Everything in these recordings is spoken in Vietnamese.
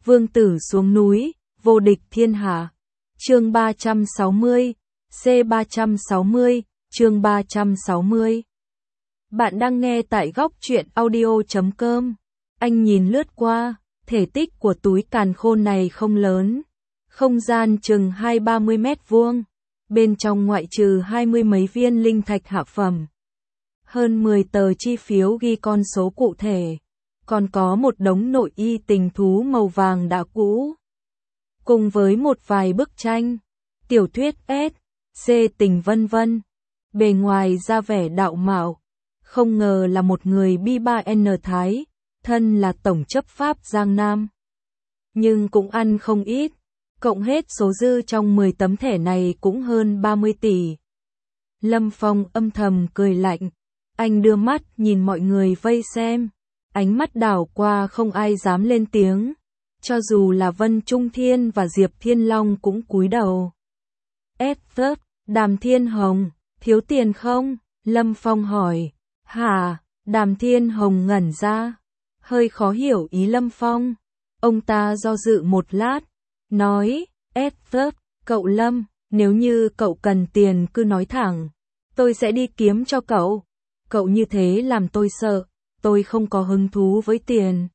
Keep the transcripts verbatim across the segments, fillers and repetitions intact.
vương tử xuống núi, vô địch thiên hạ. Chương ba trăm sáu mươi, C ba trăm sáu mươi, chương ba trăm sáu mươi. Bạn đang nghe tại góc truyện audio chấm com. Anh nhìn lướt qua, thể tích của túi càn khôn này không lớn. Không gian chừng hai ba mươi mét vuông. Bên trong ngoại trừ hai mươi mấy viên linh thạch hạ phẩm. Hơn mười tờ chi phiếu ghi con số cụ thể. Còn có một đống nội y tình thú màu vàng đã cũ. Cùng với một vài bức tranh, tiểu thuyết S, C tình vân vân. Bề ngoài ra vẻ đạo mạo. Không ngờ là một người bi ba N Thái, thân là tổng chấp pháp Giang Nam. Nhưng cũng ăn không ít. Cộng hết số dư trong mười tấm thẻ này cũng hơn ba mươi tỷ. Lâm Phong âm thầm cười lạnh. Anh đưa mắt nhìn mọi người vây xem. Ánh mắt đảo qua không ai dám lên tiếng. Cho dù là Vân Trung Thiên và Diệp Thiên Long cũng cúi đầu. Ép tớp, Đàm Thiên Hồng, thiếu tiền không? Lâm Phong hỏi. Hả? Đàm Thiên Hồng ngẩn ra. Hơi khó hiểu ý Lâm Phong. Ông ta do dự một lát. Nói, ép tớp, cậu Lâm, nếu như cậu cần tiền cứ nói thẳng. Tôi sẽ đi kiếm cho cậu. Cậu như thế làm tôi sợ. Tôi không có hứng thú với tiền.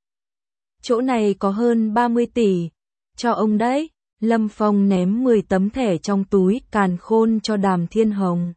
Chỗ này có hơn ba mươi tỷ. Cho ông đấy. Lâm Phong ném mười tấm thẻ trong túi càn khôn cho Đàm Thiên Hồng.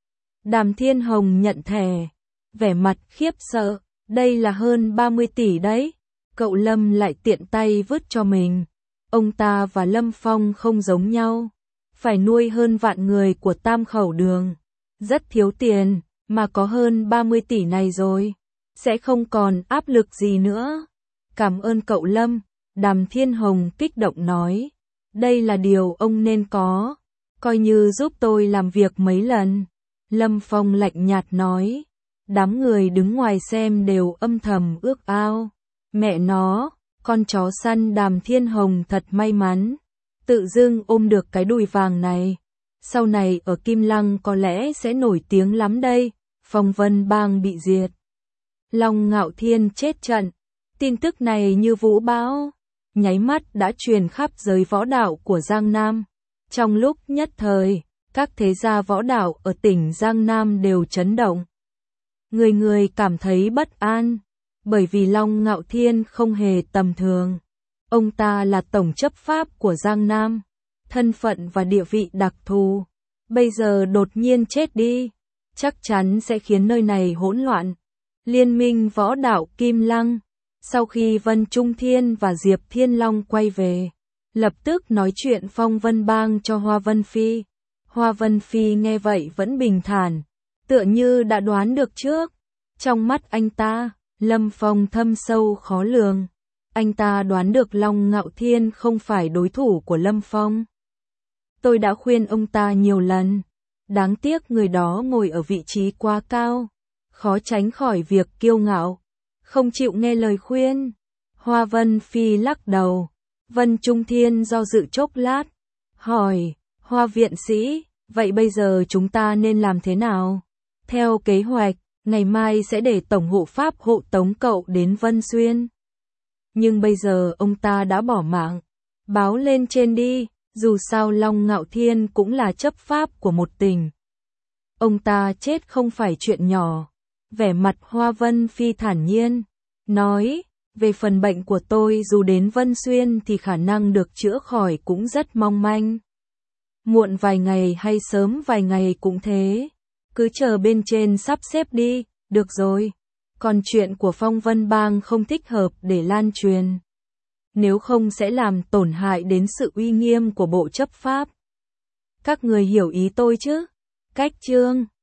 Đàm Thiên Hồng nhận thẻ. Vẻ mặt khiếp sợ. Đây là hơn ba mươi tỷ đấy. Cậu Lâm lại tiện tay vứt cho mình. Ông ta và Lâm Phong không giống nhau. Phải nuôi hơn vạn người của Tam Khẩu Đường. Rất thiếu tiền, mà có hơn ba mươi tỷ này rồi. Sẽ không còn áp lực gì nữa. Cảm ơn cậu Lâm, Đàm Thiên Hồng kích động nói. Đây là điều ông nên có. Coi như giúp tôi làm việc mấy lần. Lâm Phong lạnh nhạt nói. Đám người đứng ngoài xem đều âm thầm ước ao. Mẹ nó, con chó săn Đàm Thiên Hồng thật may mắn. Tự dưng ôm được cái đùi vàng này. Sau này ở Kim Lăng có lẽ sẽ nổi tiếng lắm đây. Phong Vân Bang bị diệt. Long Ngạo Thiên chết trận. Tin tức này như vũ bão, nháy mắt đã truyền khắp giới võ đạo của Giang Nam. Trong lúc nhất thời, các thế gia võ đạo ở tỉnh Giang Nam đều chấn động. Người người cảm thấy bất an, bởi vì Long Ngạo Thiên không hề tầm thường. Ông ta là tổng chấp pháp của Giang Nam, thân phận và địa vị đặc thù. Bây giờ đột nhiên chết đi, chắc chắn sẽ khiến nơi này hỗn loạn. Liên minh võ đạo Kim Lăng, sau khi Vân Trung Thiên và Diệp Thiên Long quay về, lập tức nói chuyện Phong Vân Bang cho Hoa Vân Phi. Hoa Vân Phi nghe vậy vẫn bình thản, tựa như đã đoán được trước. Trong mắt anh ta, Lâm Phong thâm sâu khó lường. Anh ta đoán được Long Ngạo Thiên không phải đối thủ của Lâm Phong. Tôi đã khuyên ông ta nhiều lần. Đáng tiếc người đó ngồi ở vị trí quá cao. Khó tránh khỏi việc kiêu ngạo. Không chịu nghe lời khuyên. Hoa Vân Phi lắc đầu. Vân Trung Thiên do dự chốc lát. Hỏi, Hoa viện sĩ, vậy bây giờ chúng ta nên làm thế nào? Theo kế hoạch, ngày mai sẽ để Tổng hộ Pháp hộ tống cậu đến Vân Xuyên. Nhưng bây giờ ông ta đã bỏ mạng. Báo lên trên đi, dù sao Long Ngạo Thiên cũng là chấp pháp của một tỉnh. Ông ta chết không phải chuyện nhỏ. Vẻ mặt Hoa Vân Phi thản nhiên, nói, về phần bệnh của tôi dù đến Vân Xuyên thì khả năng được chữa khỏi cũng rất mong manh. Muộn vài ngày hay sớm vài ngày cũng thế. Cứ chờ bên trên sắp xếp đi, được rồi. Còn chuyện của Phong Vân Bang không thích hợp để lan truyền. Nếu không sẽ làm tổn hại đến sự uy nghiêm của bộ chấp pháp. Các người hiểu ý tôi chứ? Cách chương